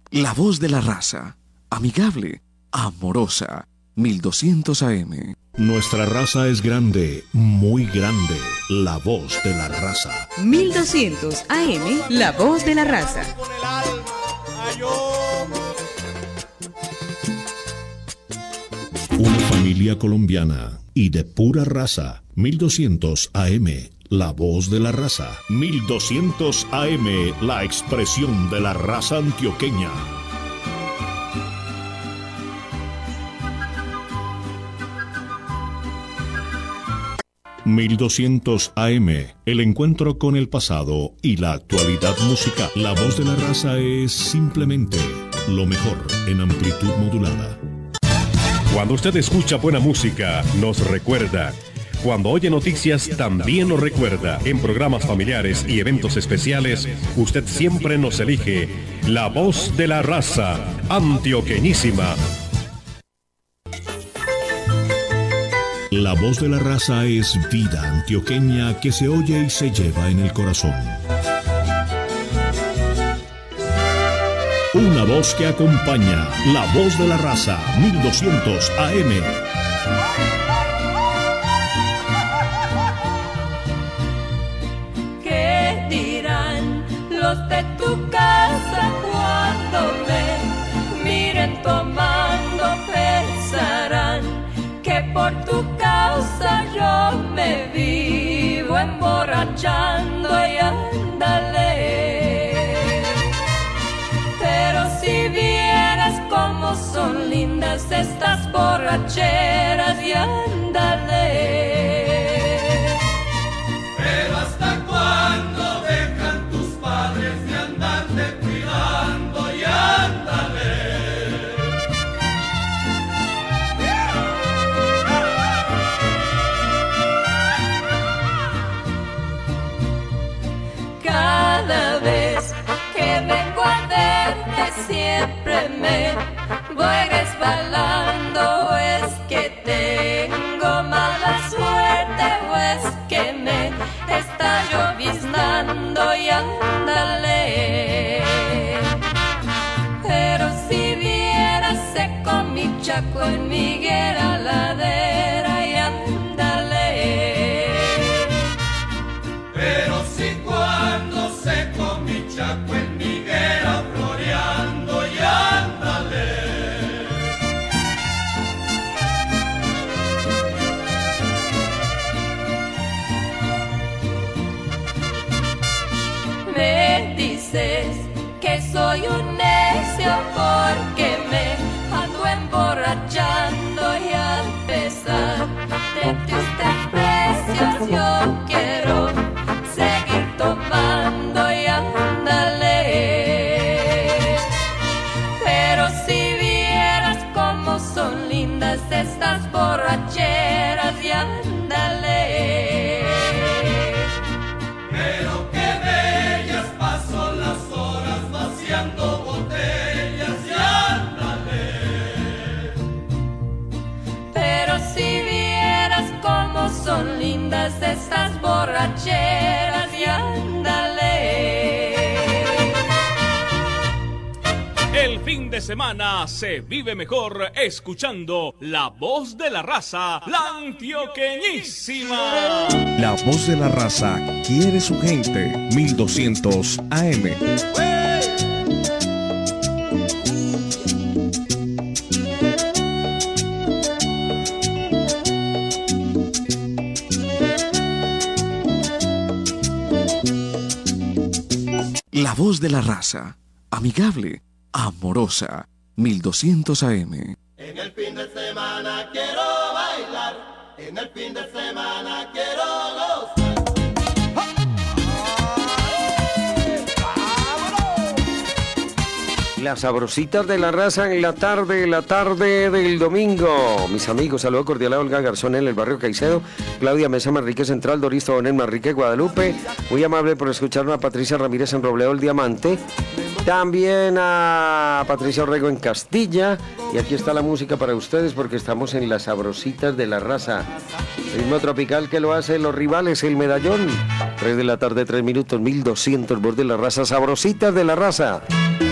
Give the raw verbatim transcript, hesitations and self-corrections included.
La voz de la raza, amigable, amorosa, mil doscientos A M. Nuestra raza es grande, muy grande. La voz de la raza. mil doscientos A M, La voz de la raza. Una familia colombiana y de pura raza. mil doscientos A M, La voz de la raza. mil doscientos A M, la expresión de la raza antioqueña. mil doscientos A M, el encuentro con el pasado y la actualidad musical. La voz de la raza es simplemente lo mejor en amplitud modulada. Cuando usted escucha buena música, nos recuerda. Cuando oye noticias, también nos recuerda. En programas familiares y eventos especiales, usted siempre nos elige. La voz de la raza, antioqueñísima. La voz de la raza es vida antioqueña que se oye y se lleva en el corazón. Una voz que acompaña. La voz de la raza, mil doscientos A M. ¿Qué dirán los de tu casa cuando me miren tomando? Pensarán que por tu causa yo me vivo emborrachando y ándale. Pero si vieras cómo son lindas estas borracheras y ándale. Pero hasta cuándo dejan tus padres de andarte cuidando y ándale. Cada vez que vengo a verte siempre me voy resbalando. Es que tengo mala suerte o es que me está lloviznando y ándale. Pero si vieras seco mi chaco en mi higuera ladera y ándale. Pero si cuando seco mi chaco en mi higuera floreando y ándale. Me dices que soy un necio porque me ando emborrachando y a pesar de tus desprecios yo quiero seguir tomando y ándale. Pero si vieras cómo son lindas estas borracheras y ándale. Pero qué bellas paso las horas vaciando botellas y ándale. Pero si vieras cómo son lindas estas borracheras y ándale. El fin de semana se vive mejor escuchando La voz de la raza, la antioqueñísima. La voz de la raza quiere su gente, mil doscientos A M. La voz de la raza, amigable, amorosa, mil doscientos A M. En el fin de semana quiero bailar, en el fin de semana quiero gozar. Las sabrositas de la raza en la tarde, la tarde del domingo. Mis amigos, saludo cordial a Olga Garzón en el barrio Caicedo, Claudia Mesa Manrique Central, Doris Tobonel Manrique Guadalupe. Muy amable por escucharnos a Patricia Ramírez en Robledo el Diamante. También a Patricia Orrego en Castilla. Y aquí está la música para ustedes porque estamos en las sabrositas de la raza. Ritmo tropical que lo hace los rivales, el medallón. tres de la tarde, tres minutos, mil doscientos, voz de la raza, sabrositas de la raza.